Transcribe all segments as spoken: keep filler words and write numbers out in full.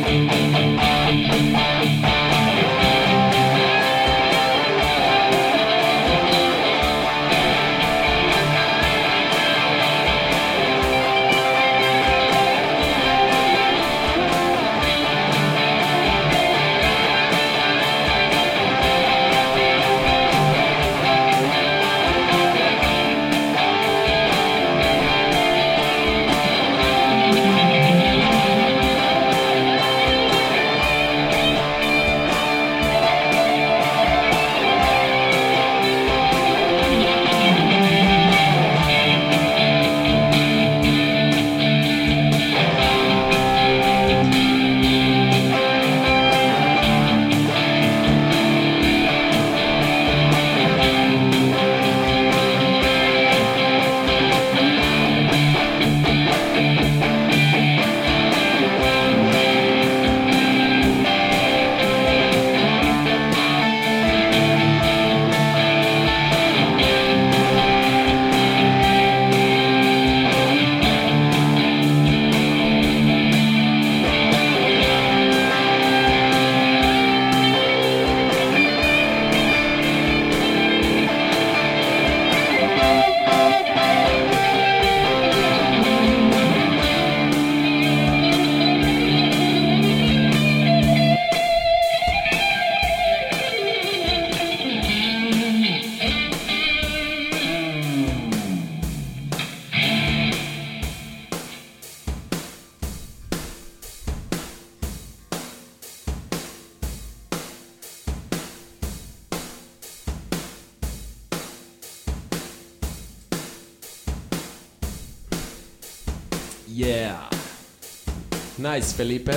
Yeah. Nice, Felipe.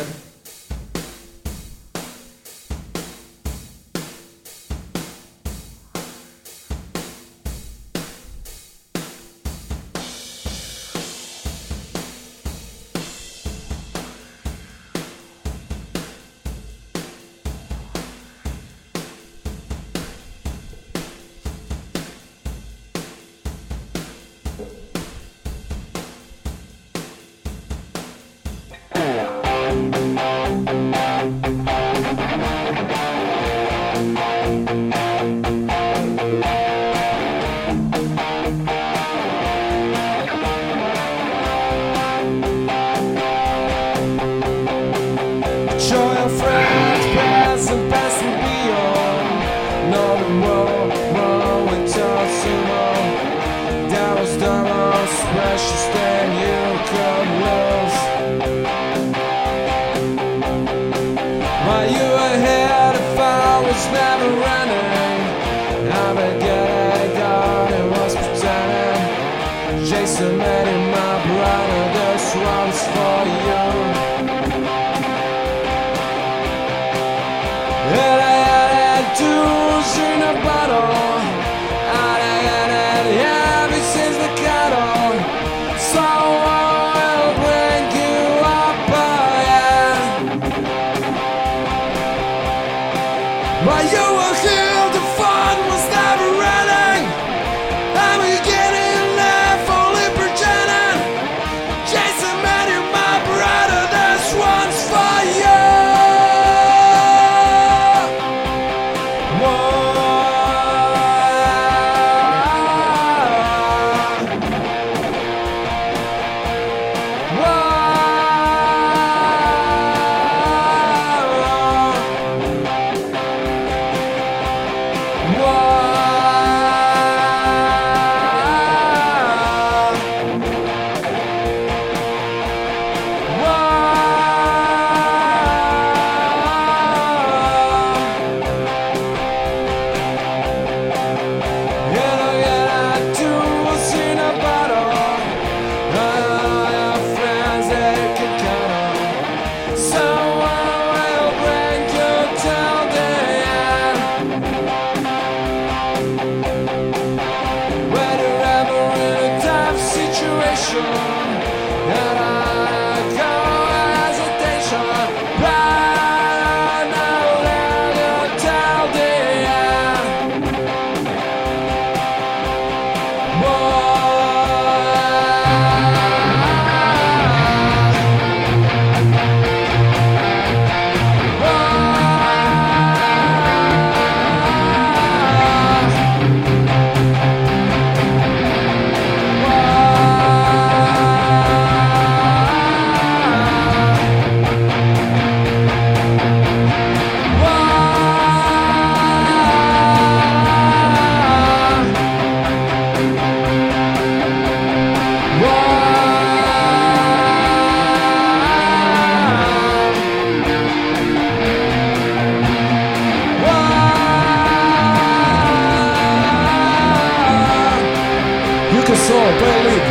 play lead.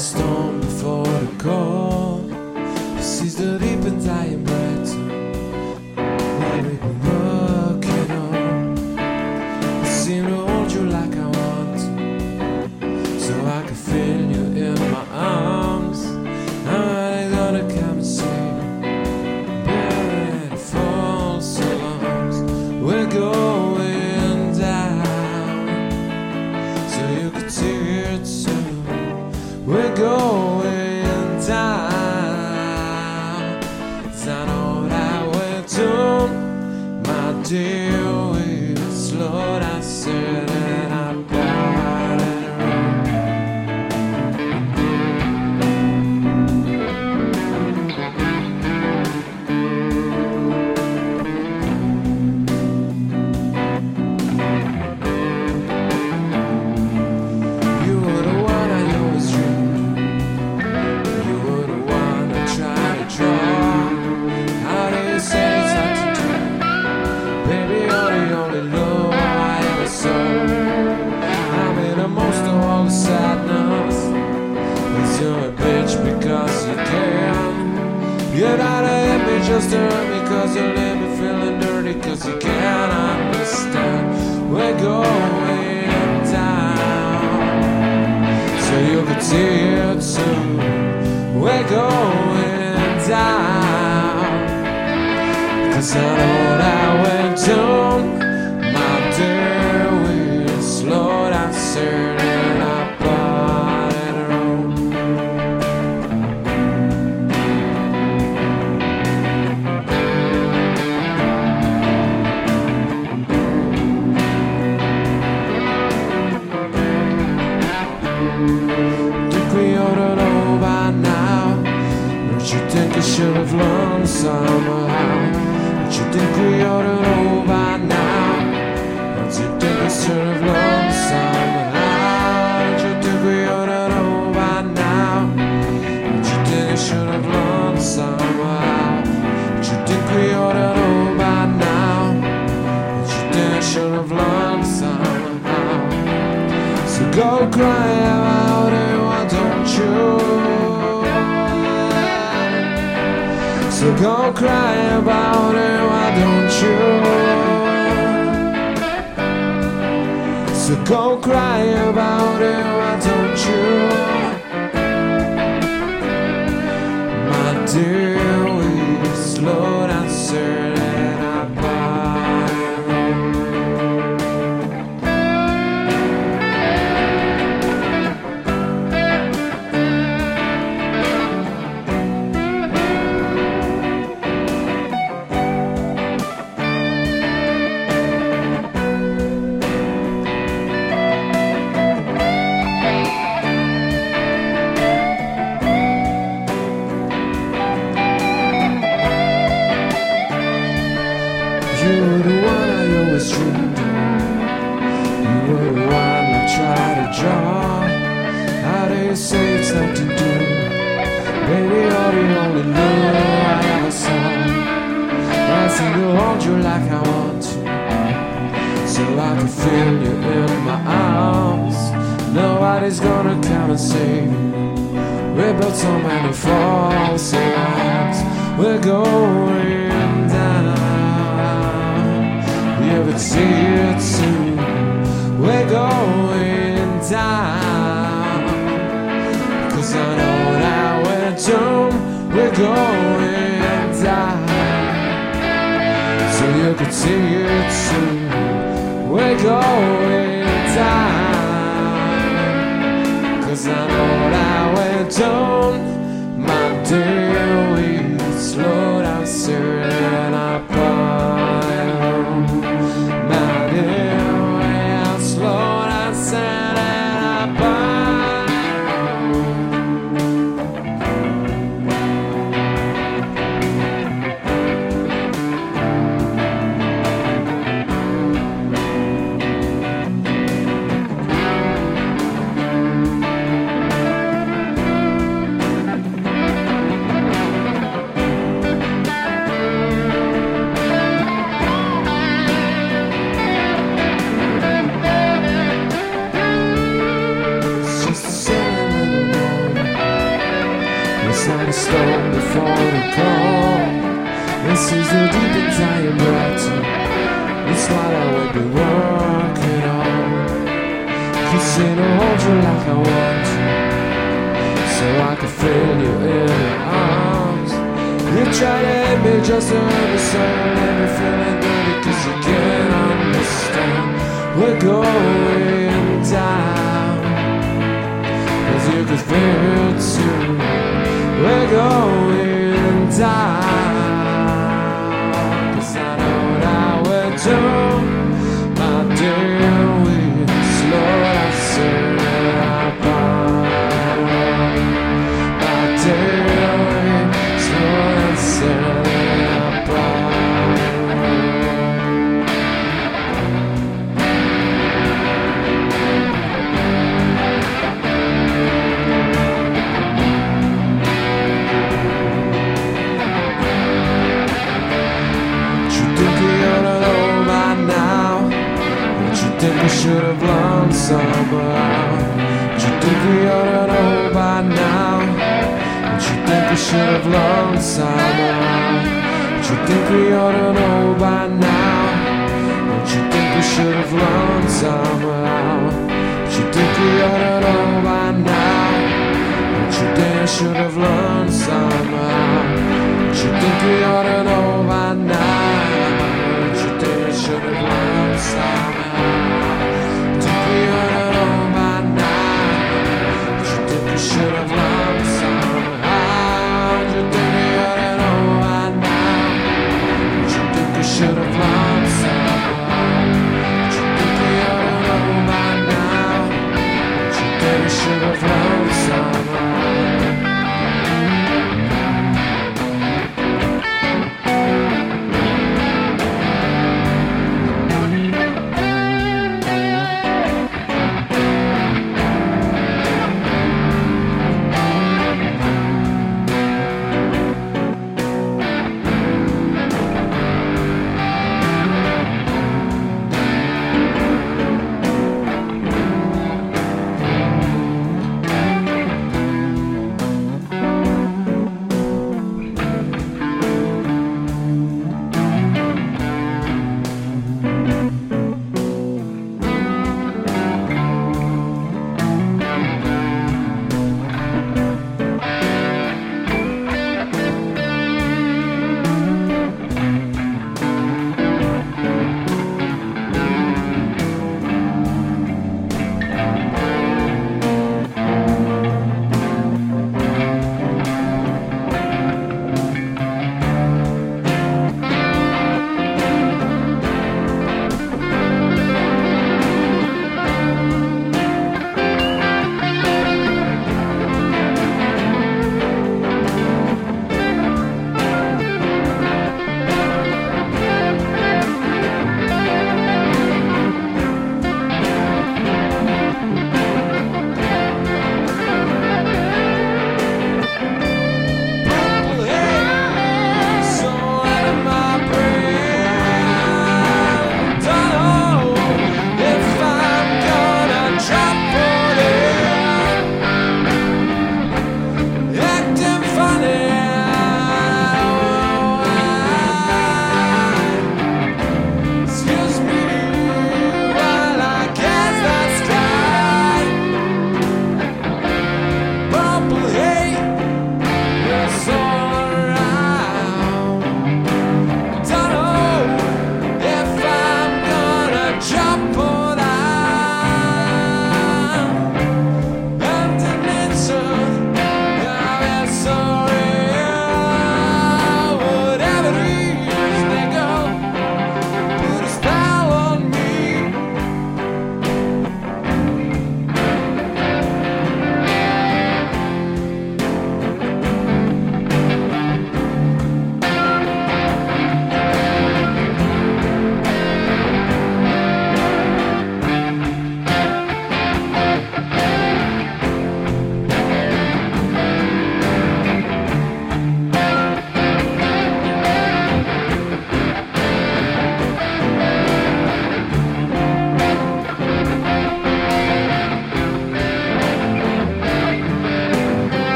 storm before the cold. He sees the deep and dying bright. What we've been working on. I seem to hold you like I want, so I can feel you in my arms. I'm really gonna come and see you. Been for so long. We're going down, so you could see it soon. We're going down. 'Cause I know that we're doomed, my dear. We'll slow down, sitting apart and around. You were the one I always dreamed. You were the one I tried to draw. How do you say it's not to do? Baby, you're the only love I ever saw. I made the most of all the sadness. 'Cause you're a bitch because you can. You're not a hit me just to hurt me, 'cause you leave me feeling dirty, 'cause you can't understand. We're going down, so you could see it soon. We're going down, 'cause I know that we're doomed, my dear. We'll slow down, sitting apart and around. Think we ought to know by now. Don't you think I should have learned somehow? Don't you think we ought to know by now? Don't you think I should have learned somehow? Don't you think we ought to know by now? Don't you think I should have learned somehow? Don't you think we ought to know by now? Don't you think I should have learned somehow? So go cry about it, why don't you? So go cry about it, why don't you? So go cry about it, why don't you? My dear, we slow down, sitting apart. You were the one I always dreamed of. You were the one I tried to draw. How do you say it's nothing to do? Baby, you're the only love I ever saw. I seem to hold you like I want to, so I can feel you in my arms. Nobody's gonna come and save me. We built so many false alarms. We're going down, you could see it soon. We're going down, 'cause I know that we're doomed. We're going down, so you could see it soon. We're going down, 'cause I know that we're doomed, my dear. We slow down, sitting apart. My dear, we'll slow down, sitting apart. kinda slow before the call. This is the deep inside your breath. It's what I would be working on. Kissing and hold you like I want to, so I can feel you in your arms. You try to hit me just to understand, let me feeling dirty cause you can't understand. We're going down, cause you can feel it too. We're going down, cause I know that we're doomed. My dear, we slow and sit apart. My dear, we slow and sit apart. Think we should have learned somehow. Don't you think we ought to know by now? Don't you think we should have learned somehow? Don't you think we ought to know by now? Don't you think we should have learned somehow? Don't you think we ought to know by now? Don't you think we should have learned somehow? Don't you think we ought to know by now? Don't you think we should have learned somehow? Should have learned somehow. Do you think we ought to know by now? Do you think we should have learned somehow? Do you think we ought to know by now? Do you think we should have learned somehow?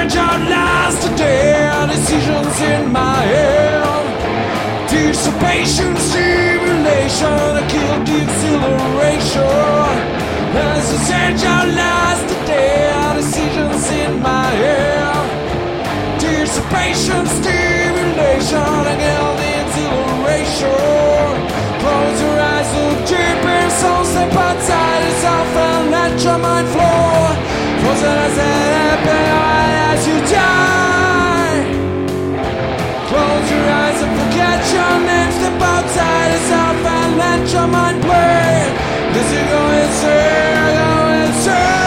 search out last today. Decisions in my head. Dissipation, stimulation, I kill the exhilaration. As I search out last today. Decisions in my head. Dissipation, stimulation, I kill the exhilaration. Close your eyes, look deep in soul, step outside yourself and let your mind flow. Close your eyes and open your eyes as you die. Close your eyes and forget your name, step outside yourself and let your mind play. As you go insane, go insane.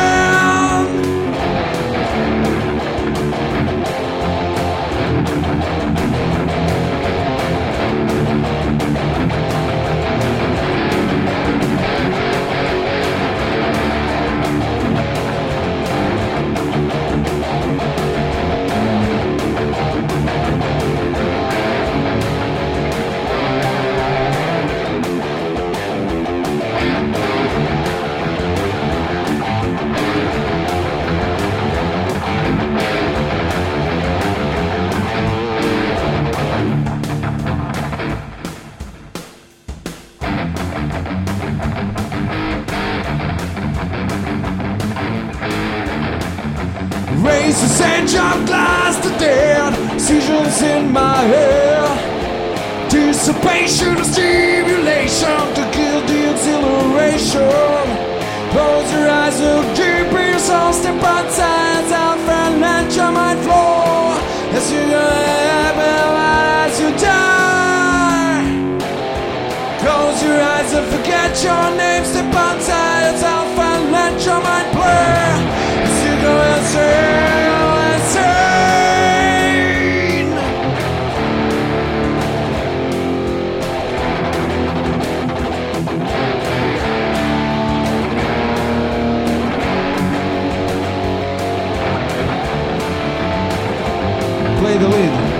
Raise the sand your glass to dead. Seizures in my head. Dissipation, stimulation to kill the exhilaration. Close your eyes, look deep in your soul, step outside, out and let your mind flow. As you go as you die. Close your eyes and forget your name, step outside, out and let your mind play. As you go insane, go insane. Play the lead.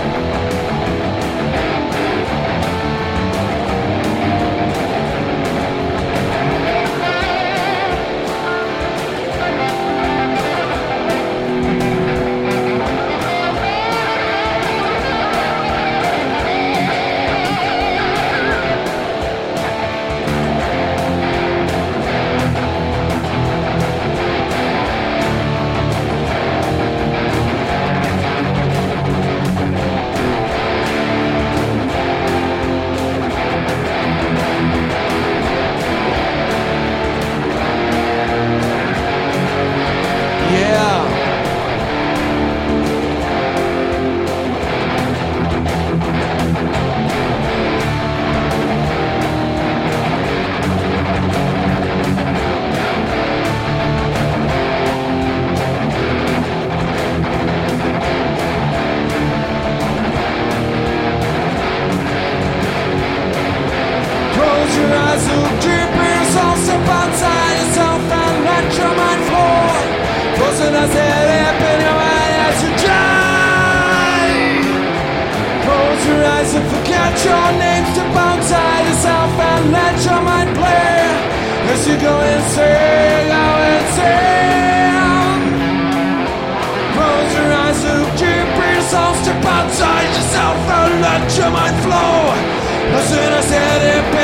Your name, step outside yourself and let your mind play. As you go insane, go insane. Close your eyes, look deep in your soul, step outside yourself and let your mind flow. As soon as I said it.